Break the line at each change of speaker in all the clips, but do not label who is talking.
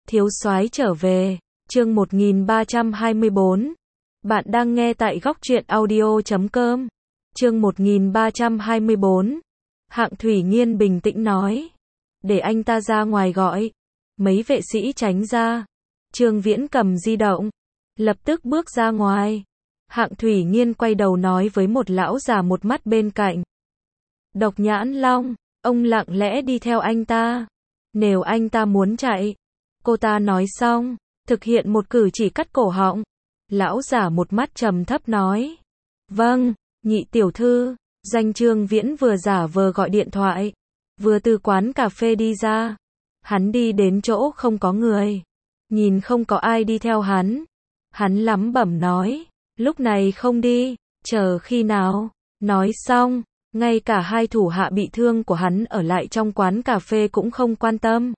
Thiếu soái trở về, chương 1324. Bạn đang nghe tại góc truyện audio.com. Chương 1324. Hạng Thủy Nghiên bình tĩnh nói. Để anh ta ra ngoài gọi. Mấy vệ sĩ tránh ra. Trương Viễn cầm di động. Lập tức bước ra ngoài. Hạng Thủy Nghiên quay đầu nói với một lão già một mắt bên cạnh. Độc Nhãn Long, ông lặng lẽ đi theo anh ta. Nếu anh ta muốn chạy. Cô ta nói xong, thực hiện một cử chỉ cắt cổ họng. Lão giả một mắt trầm thấp nói. Vâng, nhị tiểu thư. Danh Trương Viễn vừa giả vờ gọi điện thoại, vừa từ quán cà phê đi ra. Hắn đi đến chỗ không có người. Nhìn không có ai đi theo hắn. Hắn lẩm bẩm nói. Lúc này không đi, chờ khi nào. Nói xong, ngay cả hai thủ hạ bị thương của hắn ở lại trong quán cà phê cũng không quan tâm.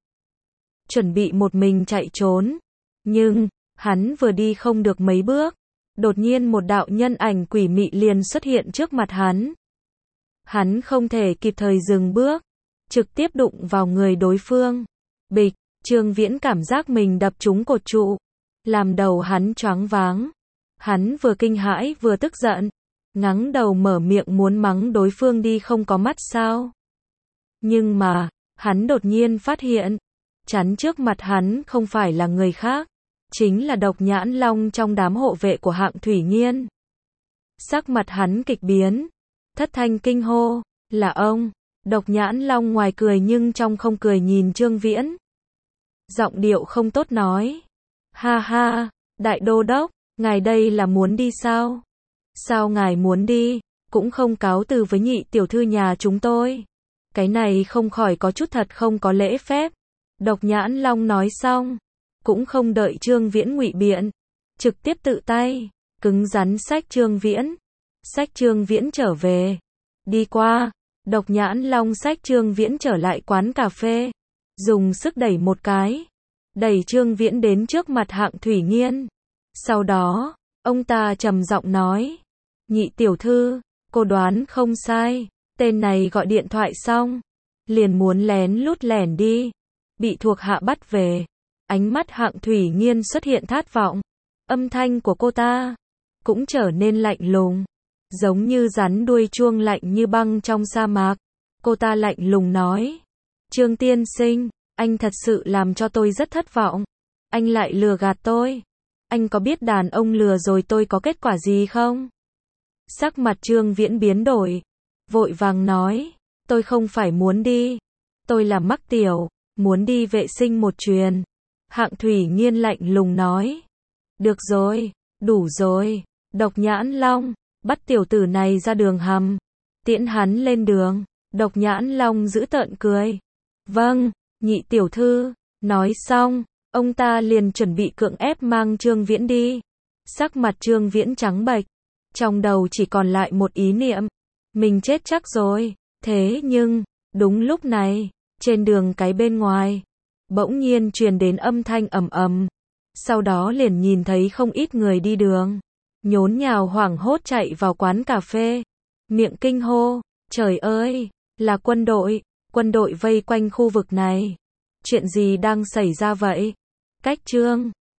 Chuẩn bị một mình chạy trốn. Nhưng, hắn vừa đi không được mấy bước. Đột nhiên một đạo nhân ảnh quỷ mị liền xuất hiện trước mặt hắn. Hắn không thể kịp thời dừng bước. Trực tiếp đụng vào người đối phương. Bịch, Trương Viễn cảm giác mình đập trúng cột trụ. Làm đầu hắn choáng váng. Hắn vừa kinh hãi vừa tức giận. Ngắng đầu mở miệng muốn mắng đối phương đi không có mắt sao. Nhưng mà, hắn đột nhiên phát hiện. Chắn trước mặt hắn không phải là người khác. Chính là Độc Nhãn Long trong đám hộ vệ của Hạng Thủy Nghiên. Sắc mặt hắn kịch biến. Thất thanh kinh hô. Là ông. Độc Nhãn Long ngoài cười nhưng trong không cười nhìn Trương Viễn. Giọng điệu không tốt nói. Ha ha, đại đô đốc, ngài đây là muốn đi sao? Sao ngài muốn đi, cũng không cáo từ với nhị tiểu thư nhà chúng tôi. Cái này không khỏi có chút thật không có lễ phép. Độc Nhãn Long nói xong, cũng không đợi Trương Viễn ngụy biện, trực tiếp tự tay, cứng rắn xách Trương Viễn. Xách Trương Viễn trở về. Đi qua, Độc Nhãn Long xách Trương Viễn trở lại quán cà phê. Dùng sức đẩy một cái. Đẩy Trương Viễn đến trước mặt Hạng Thủy Nghiên. Sau đó, ông ta trầm giọng nói. Nhị tiểu thư, cô đoán không sai. Tên này gọi điện thoại xong. Liền muốn lén lút lẻn đi. Bị thuộc hạ bắt về. Ánh mắt Hạng Thủy Nghiên xuất hiện thất vọng. Âm thanh của cô ta cũng trở nên lạnh lùng. Giống như rắn đuôi chuông lạnh như băng trong sa mạc. Cô ta lạnh lùng nói. Trương tiên sinh, anh thật sự làm cho tôi rất thất vọng. Anh lại lừa gạt tôi. Anh có biết đàn ông lừa rồi tôi có kết quả gì không? Sắc mặt Trương Viễn biến đổi. Vội vàng nói. Tôi không phải muốn đi. Tôi là mắc tiểu. Muốn đi vệ sinh một chuyền. Hạng Thủy Nghiên lạnh lùng nói. Được rồi, đủ rồi. Độc Nhãn Long, bắt tiểu tử này ra đường hầm. Tiễn hắn lên đường. Độc Nhãn Long giữ tợn cười. Vâng, nhị tiểu thư. Nói xong, ông ta liền chuẩn bị cưỡng ép mang Trương Viễn đi. Sắc mặt Trương Viễn trắng bệch. Trong đầu chỉ còn lại một ý niệm. Mình chết chắc rồi. Thế nhưng, đúng lúc này, trên đường cái bên ngoài, bỗng nhiên truyền đến âm thanh ầm ầm. Sau đó liền nhìn thấy không ít người đi đường. Nhốn nhào hoảng hốt chạy vào quán cà phê. Miệng kinh hô. Trời ơi, là quân đội. Quân đội vây quanh khu vực này. Chuyện gì đang xảy ra vậy? Cách Trương